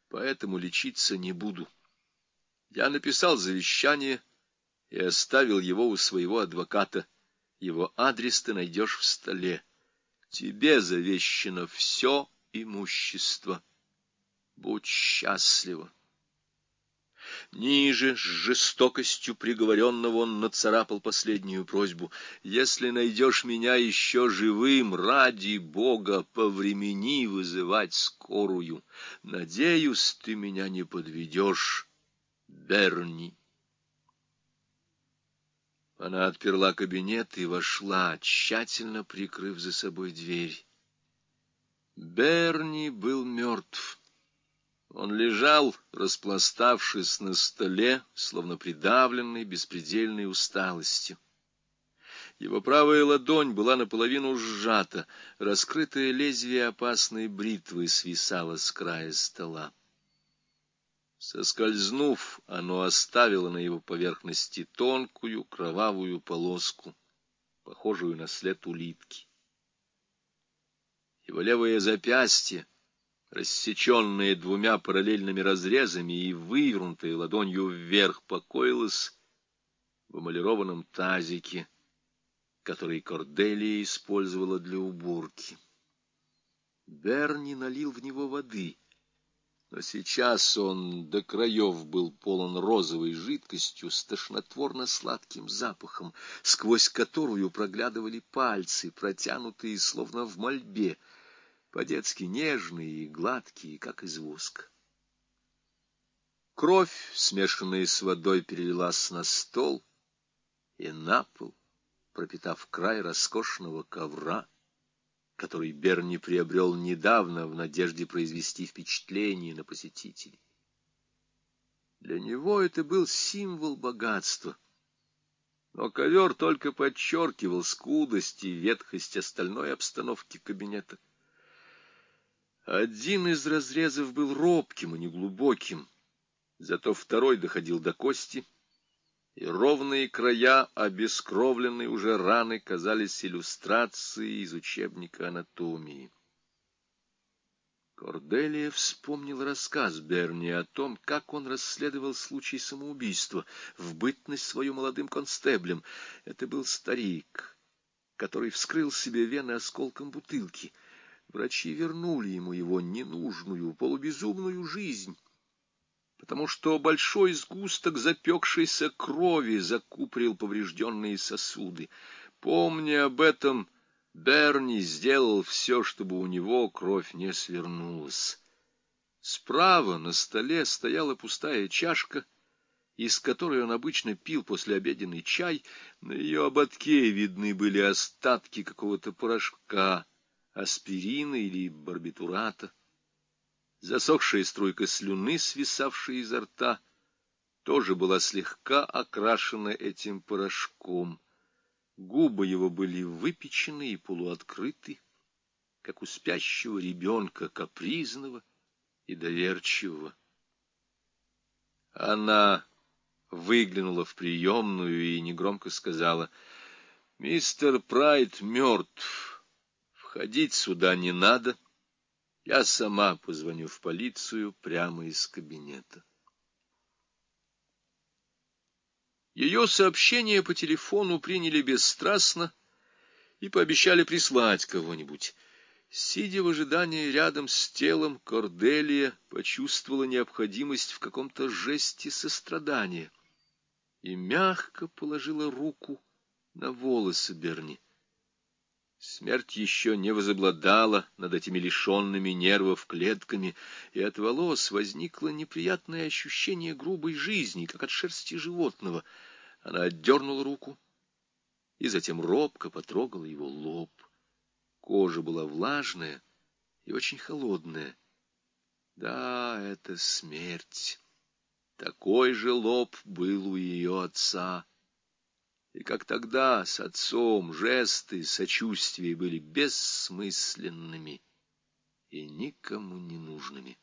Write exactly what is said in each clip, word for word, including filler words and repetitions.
поэтому лечиться не буду. Я написал завещание и оставил его у своего адвоката. Его адрес ты найдешь в столе. Тебе завещено все имущество. Будь счастлива. Ниже, с жестокостью приговоренного, он нацарапал последнюю просьбу. Если найдешь меня еще живым, ради Бога, повремени вызывать скорую. Надеюсь, ты меня не подведешь, Берни. Она отперла кабинет и вошла, тщательно прикрыв за собой дверь. Берни был мертв. Он лежал, распластавшись на столе, словно придавленный беспредельной усталостью. Его правая ладонь была наполовину сжата, раскрытое лезвие опасной бритвы свисало с края стола. Соскользнув, оно оставило на его поверхности тонкую кровавую полоску, похожую на след улитки. Его левое запястье, рассеченное двумя параллельными разрезами и вывернутое ладонью вверх, покоилось в эмалированном тазике, который Корделия использовала для уборки. Берни налил в него воды, но сейчас он до краев был полон розовой жидкостью с тошнотворно-сладким запахом, сквозь которую проглядывали пальцы, протянутые словно в мольбе, по-детски нежные и гладкие, как из воска. Кровь, смешанная с водой, перелилась на стол и на пол, пропитав край роскошного ковра, который Берни приобрел недавно в надежде произвести впечатление на посетителей. Для него это был символ богатства, но ковер только подчеркивал скудость и ветхость остальной обстановки кабинета. Один из разрезов был робким и неглубоким, зато второй доходил до кости, и ровные края обескровленной уже раны казались иллюстрацией из учебника анатомии. Корделия вспомнил рассказ Берни о том, как он расследовал случай самоубийства в бытность свою молодым констеблем. Это был старик, который вскрыл себе вены осколком бутылки. Врачи вернули ему его ненужную, полубезумную жизнь, потому что большой сгусток запекшейся крови закупорил поврежденные сосуды. Помня об этом, Берни сделал все, чтобы у него кровь не свернулась. Справа на столе стояла пустая чашка, из которой он обычно пил послеобеденный чай. На ее ободке видны были остатки какого-то порошка, аспирина или барбитурата. Засохшая струйка слюны, свисавшая изо рта, тоже была слегка окрашена этим порошком. Губы его были выпечены и полуоткрыты, как у спящего ребенка, капризного и доверчивого. Она выглянула в приемную и негромко сказала: «Мистер Прайд мертв. Входить сюда не надо. Я сама позвоню в полицию прямо из кабинета». Ее сообщение по телефону приняли бесстрастно и пообещали прислать кого-нибудь. Сидя в ожидании рядом с телом, Корделия почувствовала необходимость в каком-то жесте сострадания и мягко положила руку на волосы Берни. Смерть еще не возобладала над этими лишенными нервов клетками, и от волос возникло неприятное ощущение грубой жизни, как от шерсти животного. Она отдернула руку и затем робко потрогала его лоб. Кожа была влажная и очень холодная. Да, это смерть. Такой же лоб был у ее отца. И как тогда с отцом жесты сочувствия были бессмысленными и никому не нужными.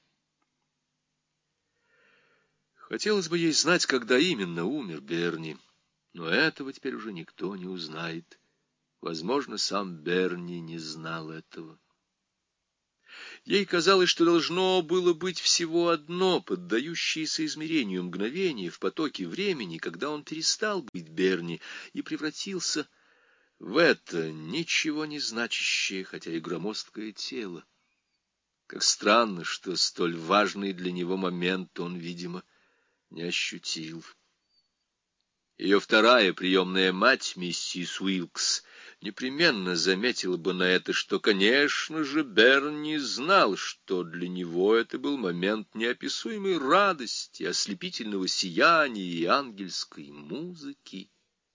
Хотелось бы ей знать, когда именно умер Берни, но этого теперь уже никто не узнает. Возможно, сам Берни не знал этого. Ей казалось, что должно было быть всего одно, поддающееся измерению мгновение в потоке времени, когда он перестал быть Берни и превратился в это ничего не значащее, хотя и громоздкое тело. Как странно, что столь важный для него момент он, видимо, не ощутил. Ее вторая приемная мать, миссис Уилкс, непременно заметила бы на это, что, конечно же, Берни знал, что для него это был момент неописуемой радости, ослепительного сияния и ангельской музыки.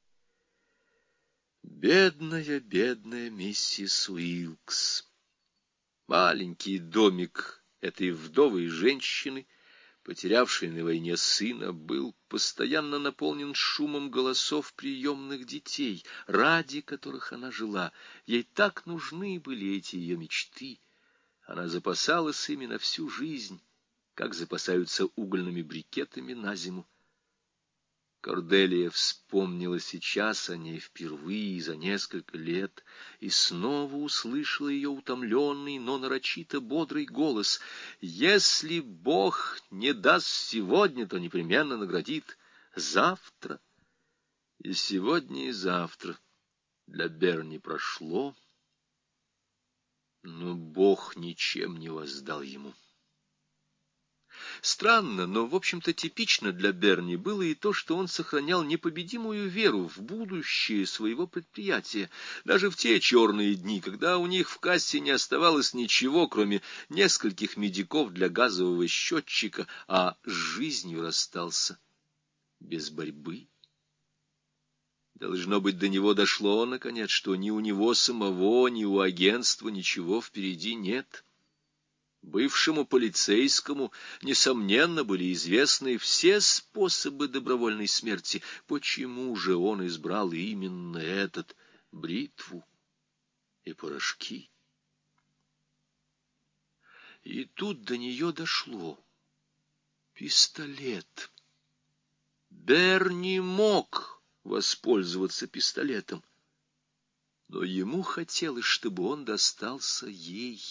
Бедная, бедная миссис Уилкс! Маленький домик этой вдовой женщины, потерявшей на войне сына, был постоянно наполнен шумом голосов приемных детей, ради которых она жила. Ей так нужны были эти ее мечты. Она запасалась ими на всю жизнь, как запасаются угольными брикетами на зиму. Корделия вспомнила сейчас о ней впервые за несколько лет и снова услышала ее утомленный, но нарочито бодрый голос. «Если Бог не даст сегодня, то непременно наградит завтра». И сегодня, и завтра для Берни прошло, но Бог ничем не воздал ему. Странно, но, в общем-то, типично для Берни было и то, что он сохранял непобедимую веру в будущее своего предприятия, даже в те черные дни, когда у них в кассе не оставалось ничего, кроме нескольких медиков для газового счетчика, а с жизнью расстался без борьбы. Должно быть, до него дошло, наконец, что ни у него самого, ни у агентства ничего впереди нет. Бывшему полицейскому, несомненно, были известны все способы добровольной смерти. Почему же он избрал именно этот — бритву и порошки? И тут до нее дошло. Пистолет. Берни мог воспользоваться пистолетом, но ему хотелось, чтобы он достался ей.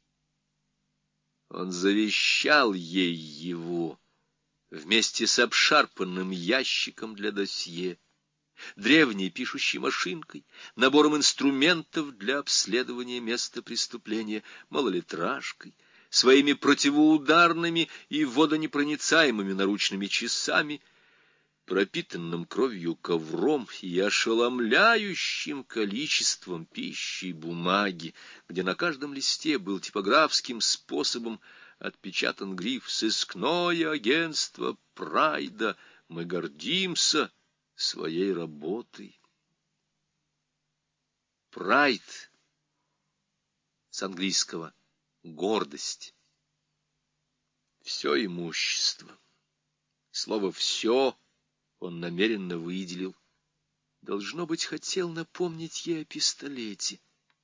Он завещал ей его вместе с обшарпанным ящиком для досье, древней пишущей машинкой, набором инструментов для обследования места преступления, малолитражкой, своими противоударными и водонепроницаемыми наручными часами, пропитанным кровью ковром и ошеломляющим количеством пищи и бумаги, где на каждом листе был типографским способом отпечатан гриф «Сыскное агентство Прайда. Мы гордимся своей работой». Прайд с английского «гордость». Все имущество. Слово «все» он намеренно выделил. Должно быть, хотел напомнить ей о пистолете.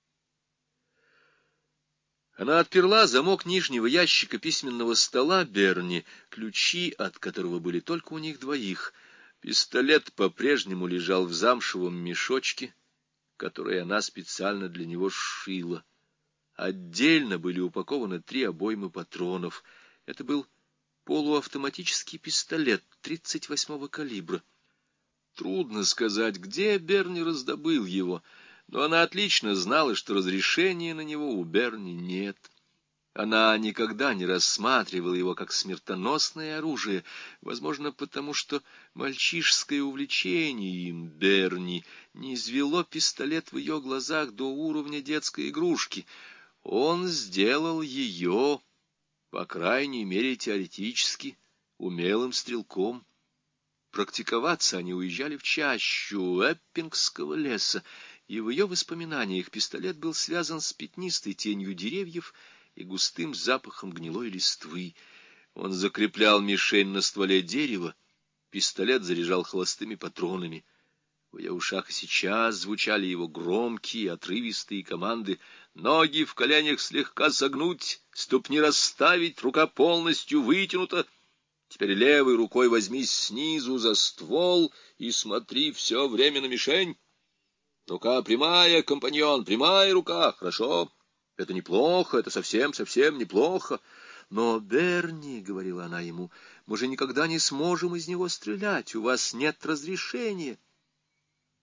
Она отперла замок нижнего ящика письменного стола Берни, ключи от которого были только у них двоих. Пистолет по-прежнему лежал в замшевом мешочке, который она специально для него сшила. Отдельно были упакованы три обоймы патронов. Это был полуавтоматический пистолет тридцать восьмого калибра. Трудно сказать, где Берни раздобыл его, но она отлично знала, что разрешения на него у Берни нет. Она никогда не рассматривала его как смертоносное оружие, возможно, потому что мальчишеское увлечение им Берни не извело пистолет в ее глазах до уровня детской игрушки. Он сделал ее, по крайней мере теоретически, умелым стрелком. Практиковаться они уезжали в чащу Эппингского леса, и в ее воспоминаниях пистолет был связан с пятнистой тенью деревьев и густым запахом гнилой листвы. Он закреплял мишень на стволе дерева, пистолет заряжал холостыми патронами. В ее ушах и сейчас звучали его громкие, отрывистые команды: «Ноги в коленях слегка согнуть, ступни расставить, рука полностью вытянута. Теперь левой рукой возьмись снизу за ствол и смотри все время на мишень. Рука прямая, компаньон, прямая рука, хорошо. Это неплохо, это совсем-совсем неплохо. Но, Берни, — говорила она ему, — мы же никогда не сможем из него стрелять, у вас нет разрешения.